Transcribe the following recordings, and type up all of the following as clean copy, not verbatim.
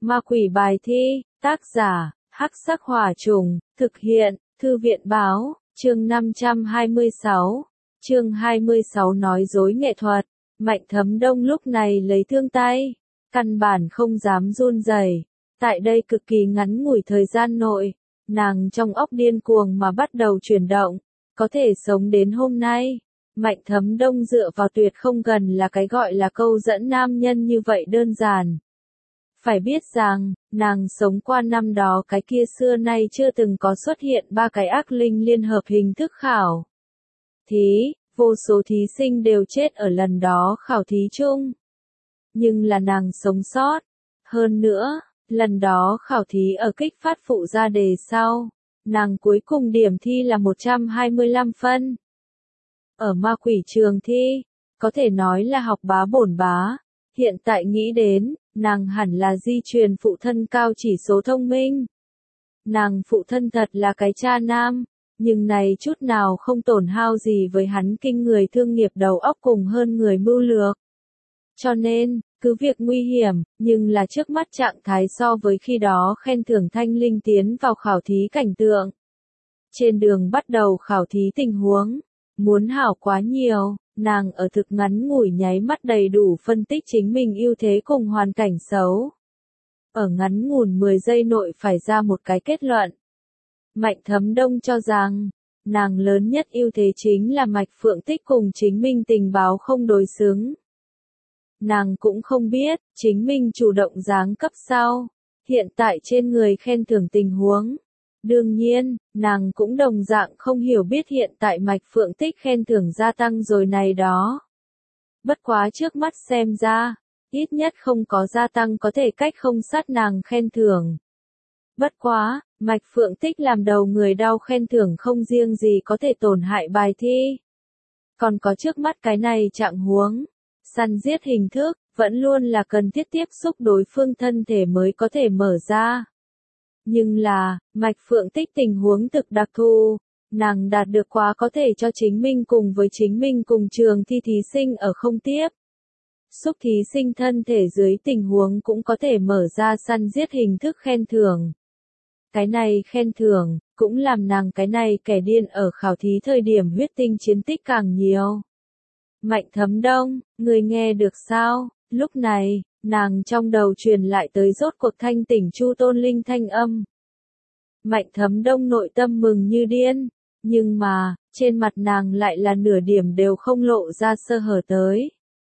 Ma quỷ bài thi, tác giả, Hắc Sắc Hỏa Trùng, thực hiện, Thư viện báo, chương 526, chương 26 nói dối nghệ thuật. Mạnh Thấm Đông lúc này lấy thương tay, căn bản không dám run rẩy. Tại đây cực kỳ ngắn ngủi thời gian nội, nàng trong óc điên cuồng mà bắt đầu chuyển động, có thể sống đến hôm nay. Mạnh Thấm Đông dựa vào tuyệt không gần là cái gọi là câu dẫn nam nhân như vậy đơn giản. Phải biết rằng, nàng sống qua năm đó cái kia xưa nay chưa từng có xuất hiện ba cái ác linh liên hợp hình thức khảo thí, vô số thí sinh đều chết ở lần đó khảo thí chung. Nhưng là nàng sống sót. Hơn nữa, lần đó khảo thí ở kích phát phụ ra đề sau, nàng cuối cùng điểm thi là 125 phân. Ở ma quỷ trường thi, có thể nói là học bá bổn bá. Hiện tại nghĩ đến, nàng hẳn là di truyền phụ thân cao chỉ số thông minh. Nàng phụ thân thật là cái cha nam, nhưng này chút nào không tổn hao gì với hắn kinh người thương nghiệp đầu óc cùng hơn người mưu lược. Cho nên, cứ việc nguy hiểm, nhưng là trước mắt trạng thái so với khi đó khen thưởng thanh linh tiến vào khảo thí cảnh tượng. Trên đường bắt đầu khảo thí tình huống, muốn hảo quá nhiều. Nàng ở thực ngắn ngủi nháy mắt đầy đủ phân tích chính mình ưu thế cùng hoàn cảnh xấu. Ở ngắn ngủn 10 giây nội phải ra một cái kết luận. Mạnh Thấm Đông cho rằng, nàng lớn nhất ưu thế chính là Mạch Phượng Tích cùng chính mình tình báo không đối xứng. Nàng cũng không biết, chính mình chủ động giáng cấp sau, hiện tại trên người khen thưởng tình huống. Đương nhiên, nàng cũng đồng dạng không hiểu biết hiện tại Mạch Phượng Tích khen thưởng gia tăng rồi này đó. Bất quá trước mắt xem ra, ít nhất không có gia tăng có thể cách không sát nàng khen thưởng. Bất quá, Mạch Phượng Tích làm đầu người đau khen thưởng không riêng gì có thể tổn hại bài thi. Còn có trước mắt cái này trạng huống, săn giết hình thức, vẫn luôn là cần thiết tiếp xúc đối phương thân thể mới có thể mở ra. Nhưng là, Mạch Phượng Tích tình huống thực đặc thù, nàng đạt được quá có thể cho chính mình cùng với chính mình cùng trường thi thí sinh ở không tiếp. Xúc thí sinh thân thể dưới tình huống cũng có thể mở ra săn giết hình thức khen thưởng. Cái này khen thưởng, cũng làm nàng cái này kẻ điên ở khảo thí thời điểm huyết tinh chiến tích càng nhiều. Mạnh Thấm Đông, người nghe được sao? Lúc này, nàng trong đầu truyền lại tới rốt cuộc thanh tỉnh Chu Tôn Linh thanh âm. Mạnh Thấm Đông nội tâm mừng như điên, nhưng mà, trên mặt nàng lại là nửa điểm đều không lộ ra sơ hở tới.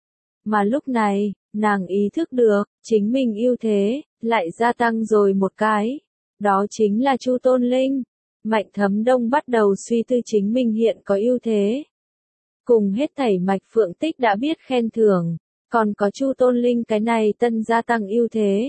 Mà lúc này, nàng ý thức được, chính mình ưu thế, lại gia tăng rồi một cái. Đó chính là Chu Tôn Linh. Mạnh Thấm Đông bắt đầu suy tư chính mình hiện có ưu thế. Cùng hết thảy Mạch Phượng Tích đã biết khen thưởng, còn có Chu Tôn Linh cái này tân gia tăng ưu thế.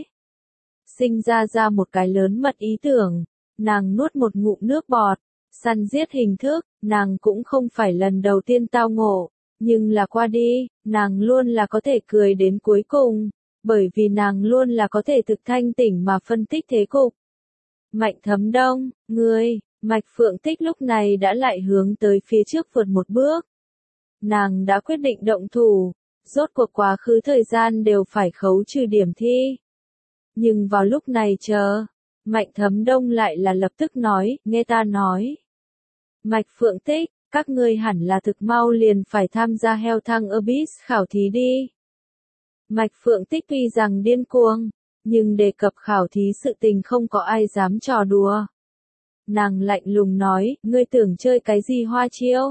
Sinh ra một cái lớn mật ý tưởng, nàng nuốt một ngụm nước bọt, săn giết hình thức, nàng cũng không phải lần đầu tiên tao ngộ, nhưng là qua đi, nàng luôn là có thể cười đến cuối cùng, bởi vì nàng luôn là có thể thực thanh tỉnh mà phân tích thế cục. Mạnh Thấm Đông, ngươi, Mạch Phượng Tích lúc này đã lại hướng tới phía trước vượt một bước. Nàng đã quyết định động thủ, rốt cuộc quá khứ thời gian đều phải khấu trừ điểm thi. Nhưng vào lúc này Mạnh Thấm Đông lại là lập tức nói, nghe ta nói. Mạch Phượng Tích, các ngươi hẳn là thực mau liền phải tham gia Hell Thăng Abyss khảo thí đi. Mạch Phượng Tích tuy rằng điên cuồng, nhưng đề cập khảo thí sự tình không có ai dám trò đùa. Nàng lạnh lùng nói, ngươi tưởng chơi cái gì hoa chiêu?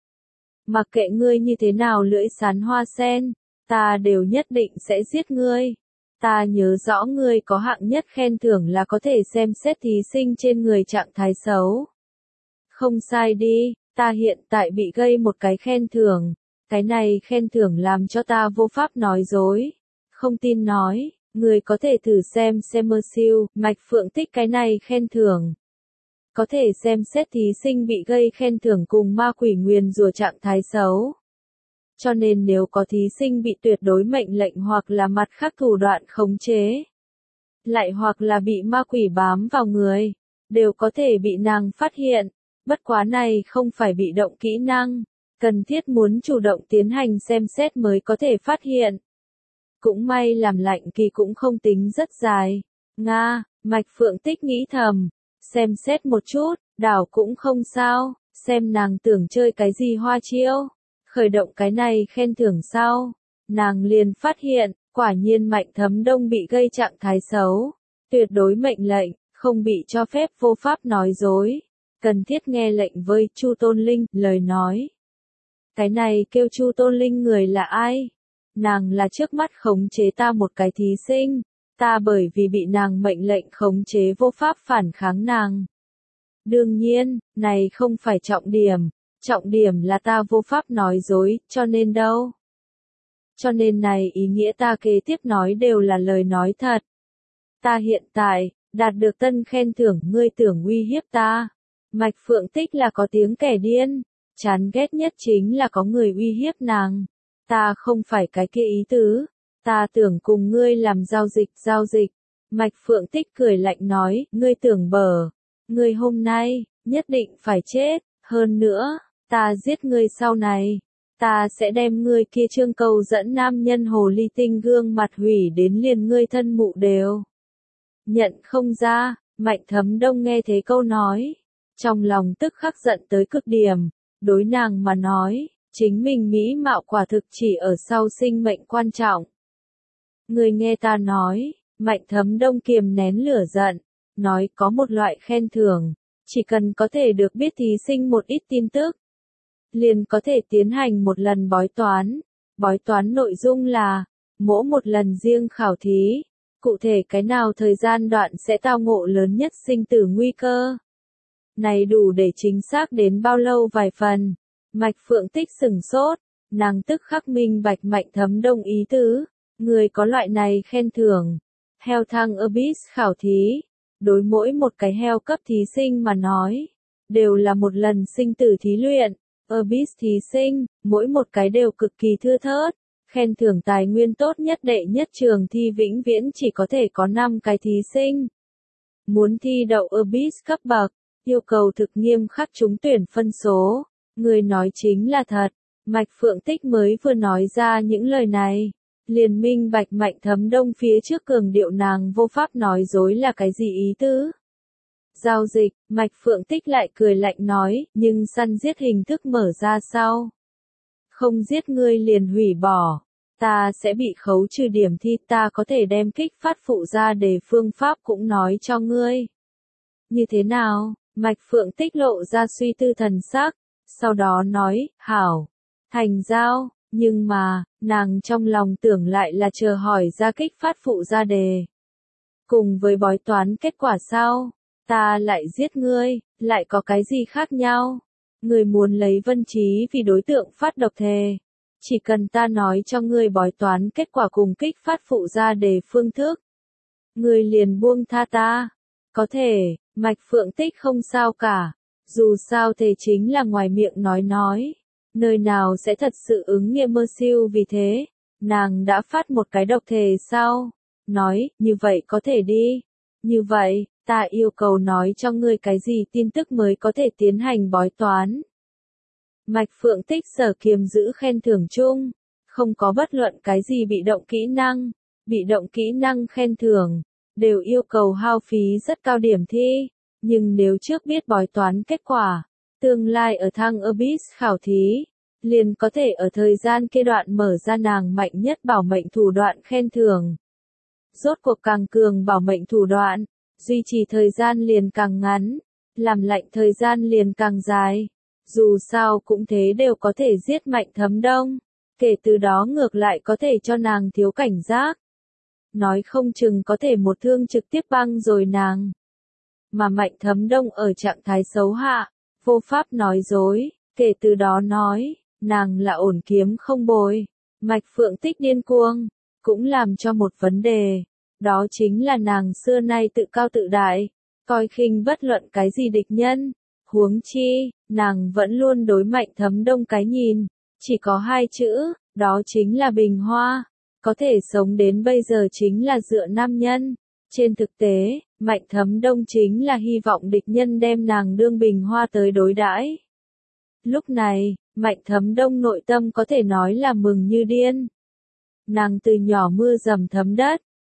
Mặc kệ ngươi như thế nào lưỡi sán hoa sen, ta đều nhất định sẽ giết ngươi. Ta nhớ rõ ngươi có hạng nhất khen thưởng là có thể xem xét thí sinh trên người trạng thái xấu. Không sai đi, ta hiện tại bị gây một cái khen thưởng, cái này khen thưởng làm cho ta vô pháp nói dối. Không tin nói, ngươi có thể thử xem siêu, Mạch Phượng Tích cái này khen thưởng. Có thể xem xét thí sinh bị gây khen thưởng cùng ma quỷ nguyền rủa trạng thái xấu. Cho nên nếu có thí sinh bị tuyệt đối mệnh lệnh hoặc là mặt khác thủ đoạn khống chế, lại hoặc là bị ma quỷ bám vào người, đều có thể bị nàng phát hiện. Bất quá này không phải bị động kỹ năng, cần thiết muốn chủ động tiến hành xem xét mới có thể phát hiện. Cũng may làm lạnh kỳ cũng không tính rất dài, Nga, Mạch Phượng Tích nghĩ thầm, xem xét một chút, đảo cũng không sao, xem nàng tưởng chơi cái gì hoa chiêu, khởi động cái này khen thưởng sau, nàng liền phát hiện, quả nhiên Mạnh Thấm Đông bị gây trạng thái xấu, tuyệt đối mệnh lệnh, không bị cho phép vô pháp nói dối, cần thiết nghe lệnh với Chu Tôn Linh, lời nói. Cái này kêu Chu Tôn Linh người là ai? Nàng là trước mắt khống chế ta một cái thí sinh, ta bởi vì bị nàng mệnh lệnh khống chế vô pháp phản kháng nàng. Đương nhiên, này không phải trọng điểm là ta vô pháp nói dối, cho nên đâu. Cho nên này ý nghĩa ta kế tiếp nói đều là lời nói thật. Ta hiện tại, đạt được tân khen thưởng, ngươi tưởng uy hiếp ta. Mạch Phượng Tích là có tiếng kẻ điên, chán ghét nhất chính là có người uy hiếp nàng. Ta không phải cái kia ý tứ, ta tưởng cùng ngươi làm giao dịch. Mạch Phượng Tích cười lạnh nói, ngươi tưởng bở, ngươi hôm nay, nhất định phải chết, hơn nữa, ta giết ngươi sau này. Ta sẽ đem ngươi kia trương cầu dẫn nam nhân hồ ly tinh gương mặt hủy đến liền ngươi thân mụ đều. Nhận không ra, Mạnh Thấm Đông nghe thế câu nói, trong lòng tức khắc giận tới cực điểm, đối nàng mà nói, chính mình mỹ mạo quả thực chỉ ở sau sinh mệnh quan trọng. Ngươi nghe ta nói, Mạnh Thấm Đông kiềm nén lửa giận, nói có một loại khen thưởng, chỉ cần có thể được biết thí sinh một ít tin tức, liền có thể tiến hành một lần bói toán nội dung là, mỗi một lần riêng khảo thí, cụ thể cái nào thời gian đoạn sẽ tao ngộ lớn nhất sinh tử nguy cơ. Này đủ để chính xác đến bao lâu vài phần. Mạch Phượng Tích sửng sốt, nàng tức khắc minh bạch Mạnh Thấm Đông ý tứ, người có loại này khen thưởng. Hell thăng Abyss khảo thí, đối mỗi một cái hell cấp thí sinh mà nói, đều là một lần sinh tử thí luyện. Abyss thí sinh, mỗi một cái đều cực kỳ thưa thớt, khen thưởng tài nguyên tốt nhất đệ nhất trường thi vĩnh viễn chỉ có thể có 5 cái thí sinh. Muốn thi đậu Abyss cấp bậc, yêu cầu thực nghiêm khắc trúng tuyển phân số, người nói chính là thật. Mạch Phượng Tích mới vừa nói ra những lời này, liền minh bạch Mạnh Thấm Đông phía trước cường điệu nàng vô pháp nói dối là cái gì ý tứ. Giao dịch, Mạch Phượng Tích lại cười lạnh nói, nhưng săn giết hình thức mở ra sau. Không giết ngươi liền hủy bỏ, ta sẽ bị khấu trừ điểm thi, ta có thể đem kích phát phụ ra để phương pháp cũng nói cho ngươi. Như thế nào? Mạch Phượng Tích lộ ra suy tư thần sắc, sau đó nói, hảo, thành giao, nhưng mà, nàng trong lòng tưởng lại là chờ hỏi ra kích phát phụ ra đề. Cùng với bói toán kết quả sau, ta lại giết ngươi, lại có cái gì khác nhau? Ngươi muốn lấy Vân Trí vì đối tượng phát độc thề. Chỉ cần ta nói cho ngươi bói toán kết quả cùng kích phát phụ ra đề phương thức. Ngươi liền buông tha ta. Có thể, Mạch Phượng Tích không sao cả. Dù sao thề chính là ngoài miệng nói. Nơi nào sẽ thật sự ứng nghiệm mơ siêu vì thế. Nàng đã phát một cái độc thề sau. Nói, như vậy có thể đi. Như vậy, ta yêu cầu nói cho ngươi cái gì tin tức mới có thể tiến hành bói toán. Mạch Phượng Tích sở kiềm giữ khen thưởng chung, không có bất luận cái gì bị động kỹ năng khen thưởng, đều yêu cầu hao phí rất cao điểm thi, nhưng nếu trước biết bói toán kết quả, tương lai ở thăng Abyss khảo thí, liền có thể ở thời gian kia đoạn mở ra nàng mạnh nhất bảo mệnh thủ đoạn khen thưởng. Rốt cuộc càng cường bảo mệnh thủ đoạn, duy trì thời gian liền càng ngắn, làm lạnh thời gian liền càng dài. Dù sao cũng thế đều có thể giết Mạnh Thấm Đông, kể từ đó ngược lại có thể cho nàng thiếu cảnh giác. Nói không chừng có thể một thương trực tiếp băng rồi nàng. Mà Mạnh Thấm Đông ở trạng thái xấu hạ, vô pháp nói dối, kể từ đó nói, nàng là ổn kiếm không bồi. Mạch Phượng Tích điên cuồng, cũng làm cho một vấn đề, đó chính là nàng xưa nay tự cao tự đại, coi khinh bất luận cái gì địch nhân. Huống chi, nàng vẫn luôn đối Mạnh Thấm Đông cái nhìn, chỉ có 2 chữ, đó chính là bình hoa, có thể sống đến bây giờ chính là dựa nam nhân. Trên thực tế, Mạnh Thấm Đông chính là hy vọng địch nhân đem nàng đương bình hoa tới đối đãi. Lúc này, Mạnh Thấm Đông nội tâm có thể nói là mừng như điên. Nàng từ nhỏ mưa dầm thấm đất,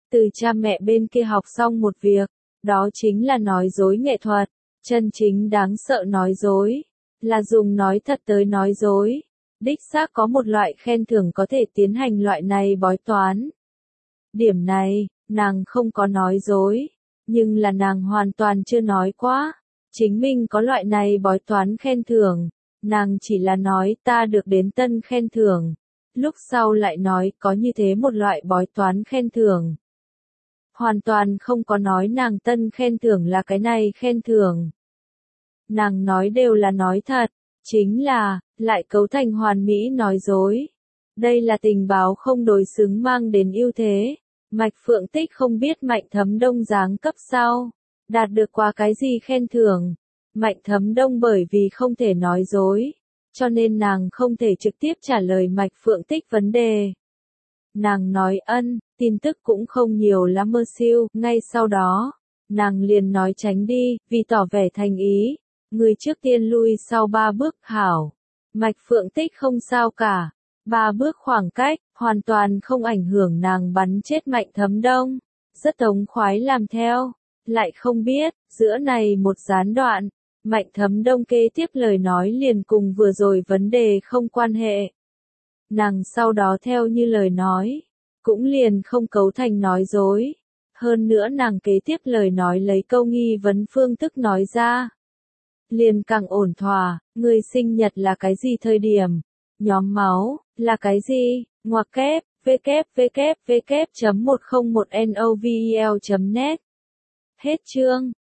từ cha mẹ bên kia học xong một việc, đó chính là nói dối nghệ thuật. Chân chính đáng sợ nói dối, là dùng nói thật tới nói dối. Đích xác có một loại khen thưởng có thể tiến hành loại này bói toán. Điểm này, nàng không có nói dối, nhưng là nàng hoàn toàn chưa nói quá. Chính mình có loại này bói toán khen thưởng, nàng chỉ là nói ta được đến tân khen thưởng. Lúc sau lại nói có như thế một loại bói toán khen thưởng. Hoàn toàn không có nói nàng tân khen thưởng là cái này khen thưởng. Nàng nói đều là nói thật, chính là, lại cấu thành hoàn mỹ nói dối. Đây là tình báo không đối xứng mang đến ưu thế. Mạch Phượng Tích không biết Mạnh Thấm Đông giáng cấp sau, đạt được qua cái gì khen thưởng. Mạnh Thấm Đông bởi vì không thể nói dối, cho nên nàng không thể trực tiếp trả lời Mạch Phượng Tích vấn đề. Nàng nói tin tức cũng không nhiều lắm mơ siêu, ngay sau đó, nàng liền nói tránh đi, vì tỏ vẻ thành ý. Người trước tiên lui sau 3 bước, hảo. Mạch Phượng Tích không sao cả. 3 bước khoảng cách, hoàn toàn không ảnh hưởng nàng bắn chết Mạnh Thấm Đông. Rất thống khoái làm theo. Lại không biết, giữa này một gián đoạn, Mạnh Thấm Đông kế tiếp lời nói liền cùng vừa rồi vấn đề không quan hệ. Nàng sau đó theo như lời nói, cũng liền không cấu thành nói dối. Hơn nữa nàng kế tiếp lời nói lấy câu nghi vấn phương thức nói ra. Liền càng ổn thỏa, người sinh nhật là cái gì thời điểm? Nhóm máu, là cái gì? Ngoặc kép, www.101novel.net. Hết chương.